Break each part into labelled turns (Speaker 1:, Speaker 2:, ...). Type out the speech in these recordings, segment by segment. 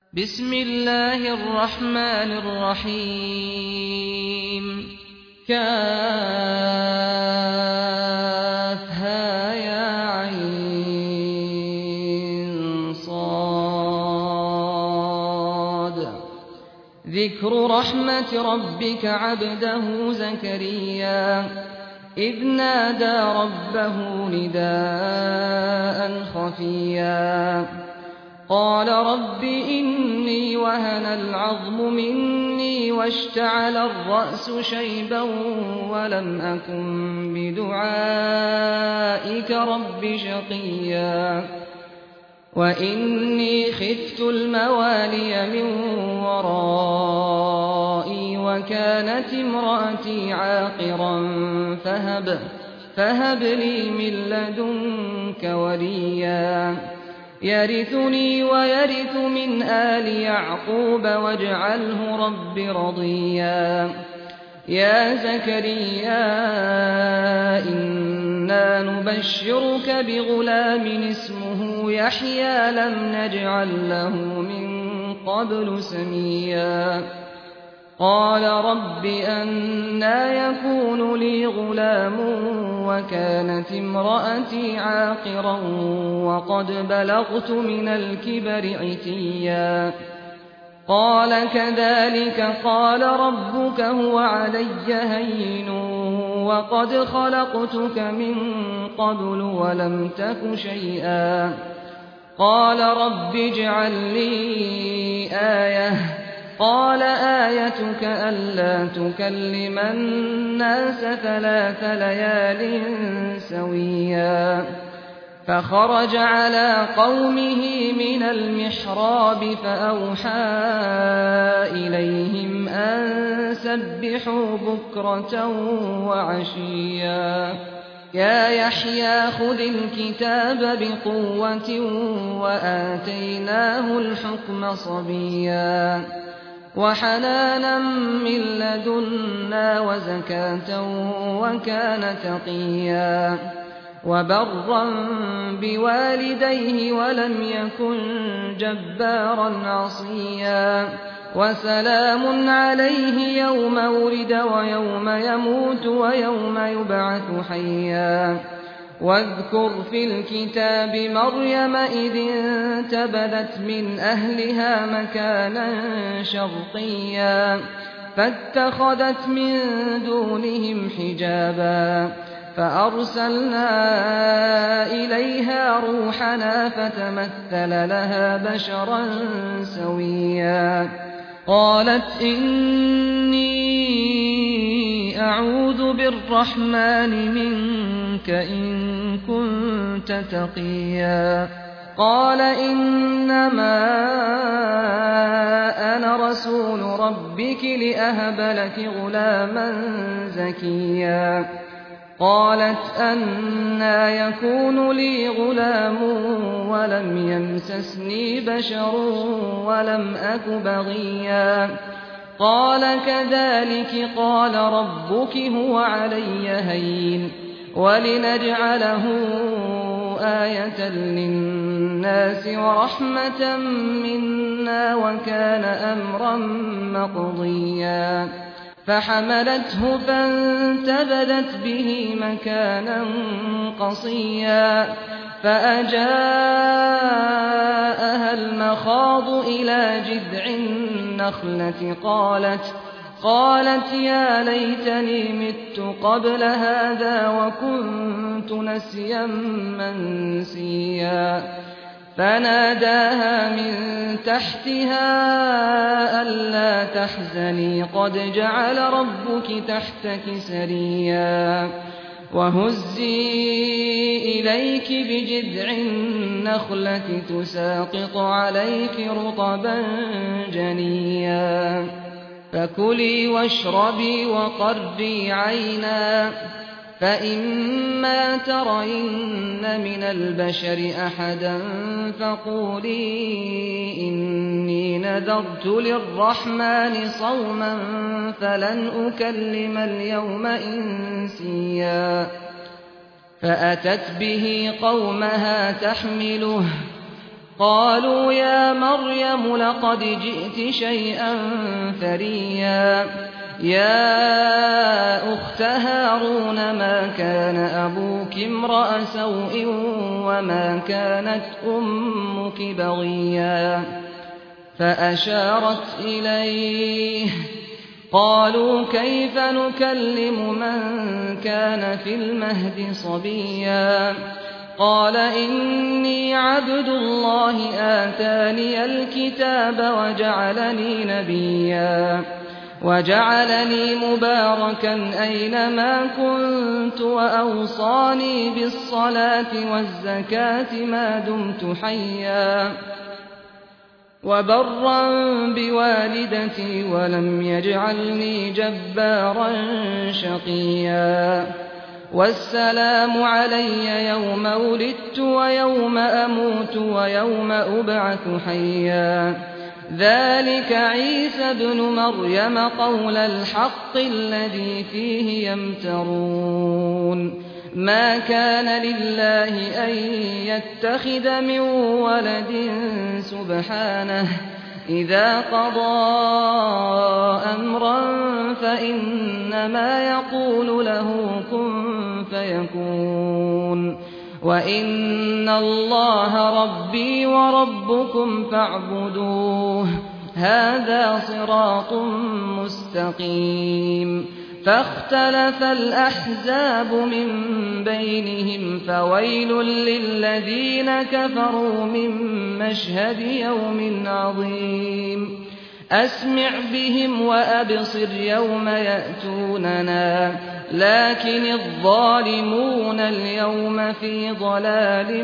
Speaker 1: بسم الله الرحمن الرحيم كافها يا عين صاد ذكر رحمة ربك عبده زكريا إذ نادى ربه نداء خفيا قال رب إني وهن العظم مني واشتعل الرأس شيبا ولم أكن بدعائك رب شقيا وإني خفت الموالي من ورائي وكانت امرأتي عاقرا فهب لي من لدنك وليا يرثني ويرث من آل يعقوب واجعله رب رضيا يا زكريا إنا نبشرك بغلام اسمه يحيى لم نجعل له من قبل سميا قال رب أنى يكون لي غلام وكانت امرأتي عاقرا وقد بلغت من الكبر عتيا قال كذلك قال ربك هو علي هين وقد خلقتك من قبل ولم تك شيئا قال رب اجعل لي آية قال آيتك ألا تكلم الناس 3 ليال سويا فخرج على قومه من المحراب فأوحى إليهم أن سبحوا بكرة وعشيا يا يحيى خذ الكتاب بقوة وآتيناه الحكم صبيا وحنانا من لدنا وزكاة وكان تقيا وبرا بوالديه ولم يكن جبارا عصيا وسلام عليه يوم ولد ويوم يموت ويوم يبعث حيا واذكر في الكتاب مريم إذ انتبذت من أهلها مكانا شرقيا فاتخذت من دونهم حجابا فأرسلنا إليها روحنا فتمثل لها بشرا سويا قالت إني أعوذ بالرحمن منك إن كنت تقيا قال إنما أنا رسول ربك لأهب لك غلاما زكيا قالت أنى يكون لي غلام ولم يمسسني بشر ولم أك بغيا قال كذلك قال ربك هو علي هين ولنجعله آية للناس ورحمة منا وكان أمرا مقضيا فحملته فانتبذت به مكانا قصيا فأجاءها المخاض إلى جذع النخلة قالت يا ليتني مت قبل هذا وكنت نسيا منسيا فناداها من تحتها ألا تحزني قد جعل ربك تحتك سريا وهزي إليك بجذع النخلة تساقط عليك رطبا جنيا فكلي واشربي وقري عينا فإما ترين من البشر أحدا فقولي إني نذرت للرحمن صوما فلن أكلم اليوم إنسيا فأتت به قومها تحمله قالوا يا مريم لقد جئت شيئا فريا يا أخت هارون ما كان أبوك امرأ سوء وما كانت أمك بغيا فأشارت إليه قالوا كيف نكلم من كان في المهد صبيا قال إني عبد الله آتاني الكتاب وجعلني نبيا وجعلني مباركا أينما كنت وأوصاني بالصلاة والزكاة ما دمت حيا وبرا بوالدتي ولم يجعلني جبارا شقيا والسلام علي يوم ولدت ويوم أموت ويوم أبعث حيا ذلك عيسى ابن مريم قول الحق الذي فيه يمترون ما كان لله أن يتخذ من ولد سبحانه إذا قضى أمرا فإنما يقول له كن فيكون وإن الله ربي وربكم فاعبدوه هذا صراط مستقيم فاختلف الأحزاب من بينهم فويل للذين كفروا من مشهد يوم عظيم أسمع بهم وأبصر يوم يأتوننا لكن الظالمون اليوم في ضلال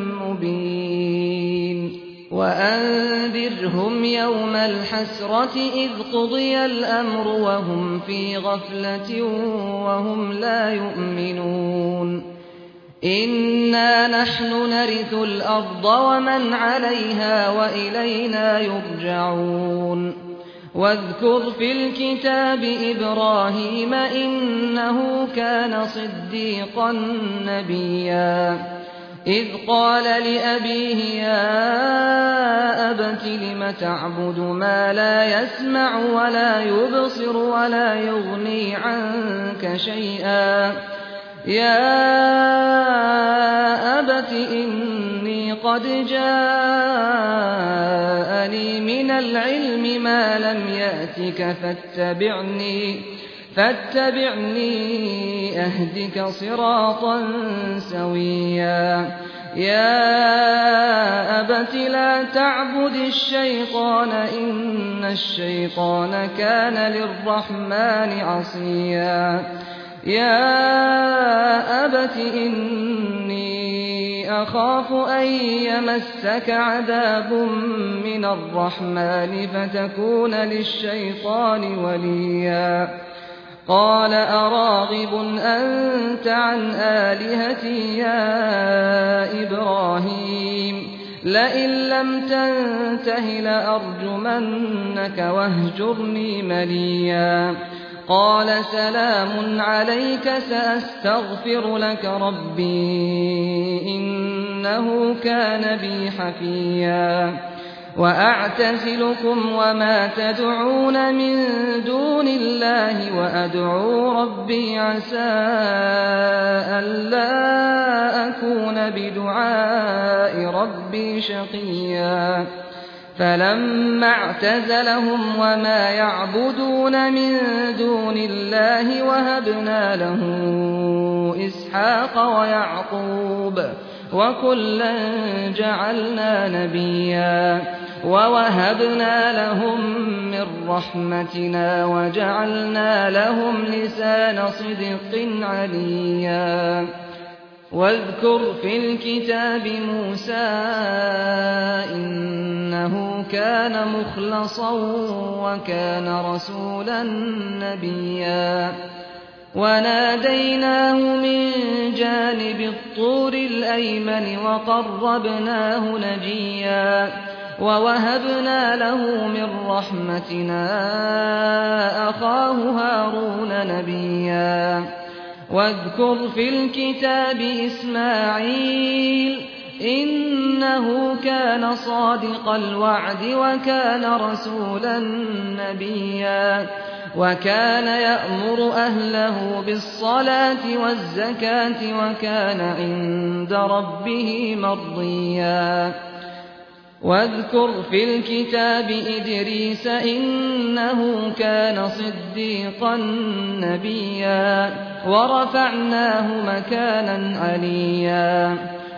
Speaker 1: مبين وأنذرهم يوم الحسرة إذ قضي الأمر وهم في غفلة وهم لا يؤمنون إنا نحن نرث الأرض ومن عليها وإلينا يرجعون واذكر في الكتاب إبراهيم إنه كان صديقا نبيا إذ قال لأبيه يا أبت لم تعبد ما لا يسمع ولا يبصر ولا يغني عنك شيئا يا أبت إني قد جاءني من العلم ما لم يأتك فاتبعني أهدك صراطا سويا يا أبت لا تعبد الشيطان إن الشيطان كان للرحمن عصيا يا أبت إني أخاف أن يمسك عذاب من الرحمن فتكون للشيطان وليا قال أراغب أنت عن آلهتي يا إبراهيم لئن لم تنته لأرجمنك واهجرني مليا قال سلام عليك سأستغفر لك ربي إنه كان بي حفيا وأعتزلكم وما تدعون من دون الله وأدعو ربي عسى ألا أكون بدعاء ربي شقيا فلما اعتزلهم وما يعبدون من دون الله وهبنا له إسحاق ويعقوب وكلا جعلنا نبيا ووهبنا لهم من رحمتنا وجعلنا لهم لسان صدق عليا واذكر في الكتاب موسى إنه كان مخلصا وكان رسولا نبيا وناديناه من جانب الطور الأيمن وقربناه نجيا ووهبنا له من رحمتنا أخاه هارون نبيا واذكر في الكتاب إسماعيل إنه كان صادق الوعد وكان رسولا نبيا وكان يأمر أهله بالصلاة والزكاة وكان عند ربه مرضيا واذكر في الكتاب إدريس إنه كان صديقا نبيا ورفعناه مكانا عليا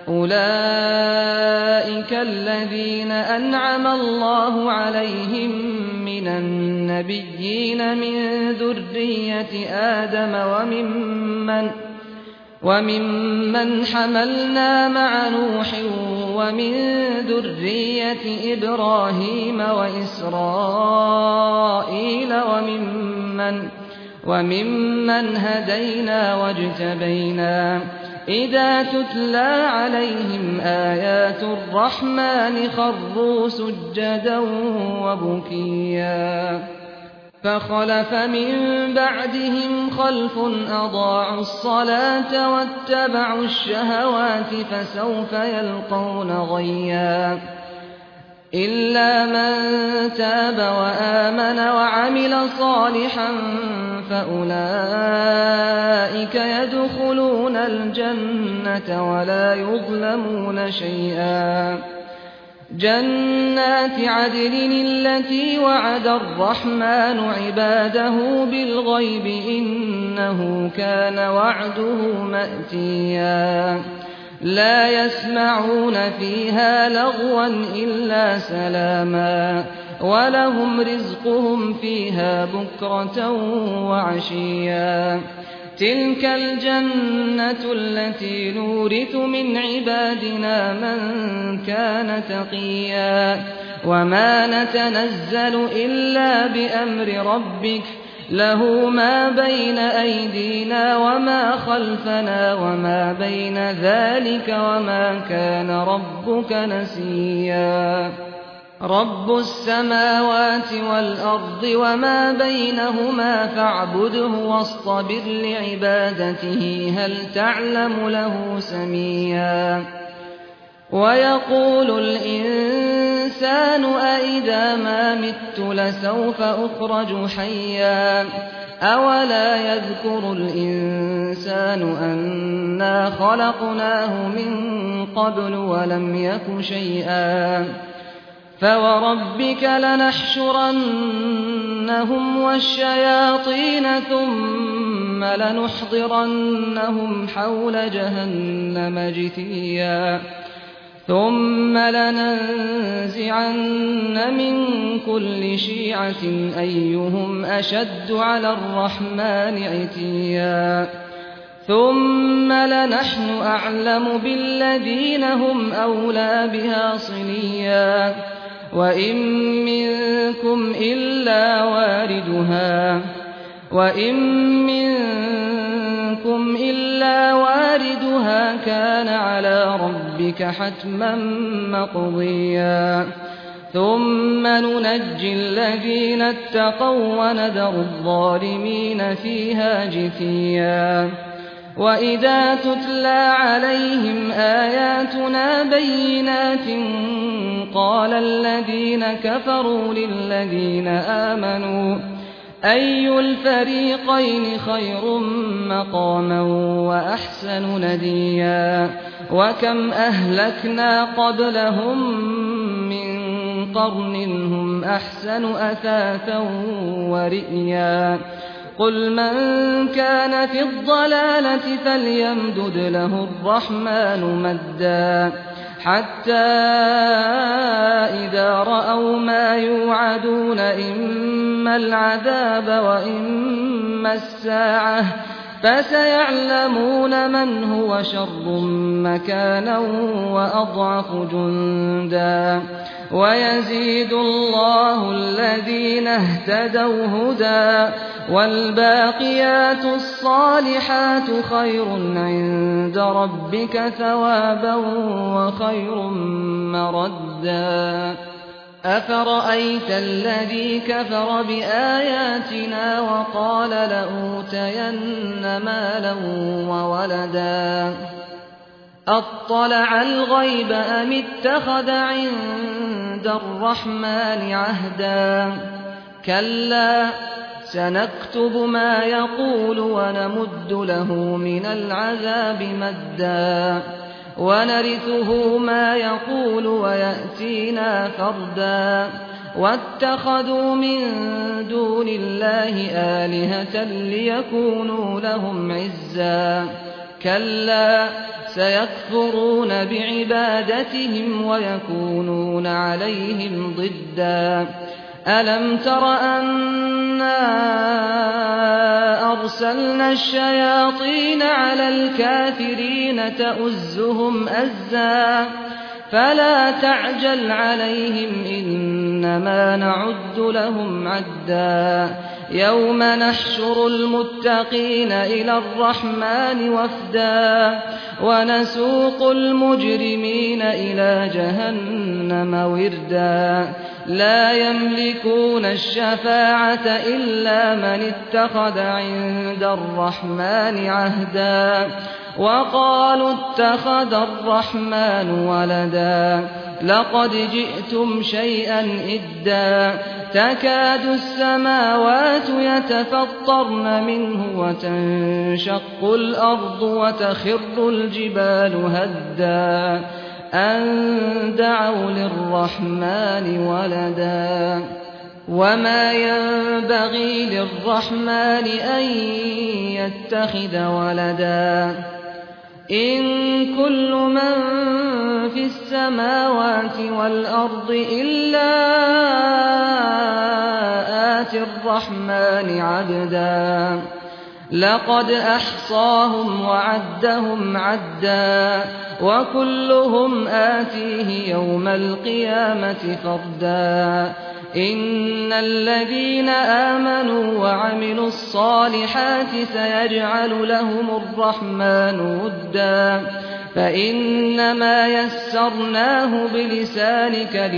Speaker 1: أولئك الذين أنعم الله عليهم من النبيين من ذرية آدم وممن حملنا مع نوح ومن ذرية إبراهيم وإسرائيل وممن هدينا واجتبينا إذا تتلى عليهم آيات الرحمن خروا سجدا وبكيا فخلف من بعدهم خلف أضاعوا الصلاة واتبعوا الشهوات فسوف يلقون غيا إلا من تاب وآمن وعمل صالحا فأولئك يدخلون الجنة ولا يظلمون شيئا جنات عدن التي وعد الرحمن عباده بالغيب إنه كان وعده مأتيا لا يسمعون فيها لغوا إلا سلاما ولهم رزقهم فيها بكرة وعشيا تلك الجنة التي نورث من عبادنا من كان تقيا وما نتنزل إلا بأمر ربك له ما بين أيدينا وما خلفنا وما بين ذلك وما كان ربك نسيا رب السماوات والأرض وما بينهما فاعبده واصطبر لعبادته هل تعلم له سميا ويقول الإنسان أإذا ما مت لسوف أخرج حيا أولا يذكر الإنسان أنا خلقناه من قبل ولم يك شيئا فوربك لنحشرنهم والشياطين ثم لنحضرنهم حول جهنم جثيا ثم لننزعن من كل شيعة أيهم أشد على الرحمن عتيا ثم لنحن أعلم بالذين هم أولى بها صليا وإن منكم إلا واردها كان على ربك حتما مقضيا ثم ننجي الذين اتقوا ونذر الظالمين فيها جثيا وإذا تتلى عليهم آياتنا بينات قال الذين كفروا للذين آمنوا أي الفريقين خير مقاما وأحسن نديا وكم أهلكنا قبلهم من قرن هم أحسن أثاثا ورئيا قل من كان في الضلالة فليمدد له الرحمن مدا حتى إذا رأوا ما يوعدون إما العذاب وإما الساعة فسيعلمون من هو شر مكانا وأضعف جندا ويزيد الله الذين اهتدوا هدى والباقيات الصالحات خير عند ربك ثوابا وخير مردا أفرأيت الذي كفر بآياتنا وقال لأوتين مالا وولدا أطلع الغيب أم اتخذ عند الرحمن عهدا كلا سنكتب ما يقول ونمد له من العذاب مدا ونرثه ما يقول ويأتينا فردا واتخذوا من دون الله آلهة ليكونوا لهم عزا كلا سيكفرون بعبادتهم ويكونون عليهم ضدا ألم تر أنا أرسلنا الشياطين على الكافرين تؤزهم أزا فلا تعجل عليهم إنما نعد لهم عدا يوم نحشر المتقين إلى الرحمن وفدا ونسوق المجرمين إلى جهنم وردا لا يملكون الشفاعة إلا من اتخذ عند الرحمن عهدا وقالوا اتخذ الرحمن ولدا لقد جئتم شيئا إدا تكاد السماوات يتفطرن منه وتنشق الأرض وتخر الجبال هدا أن دعوا للرحمن ولدا وما ينبغي للرحمن أن يتخذ ولدا إن كل من في السماوات والأرض إلا آتي الرحمن عبدا لقد أحصاهم وعدهم عدا وكلهم آتيه يوم القيامة فردا إن الذين آمنوا وعملوا الصالحات سيجعل لهم الرحمن ودا فإنما يسرناه بلسانك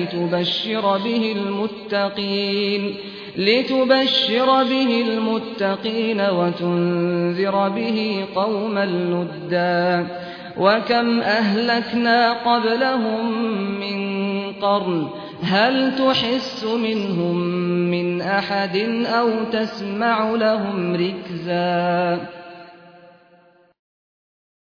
Speaker 1: لتبشر به المتقين وتنذر به قوما لدا وكم أهلكنا قبلهم من قرن هل تحس منهم من أحد أو تسمع لهم ركزا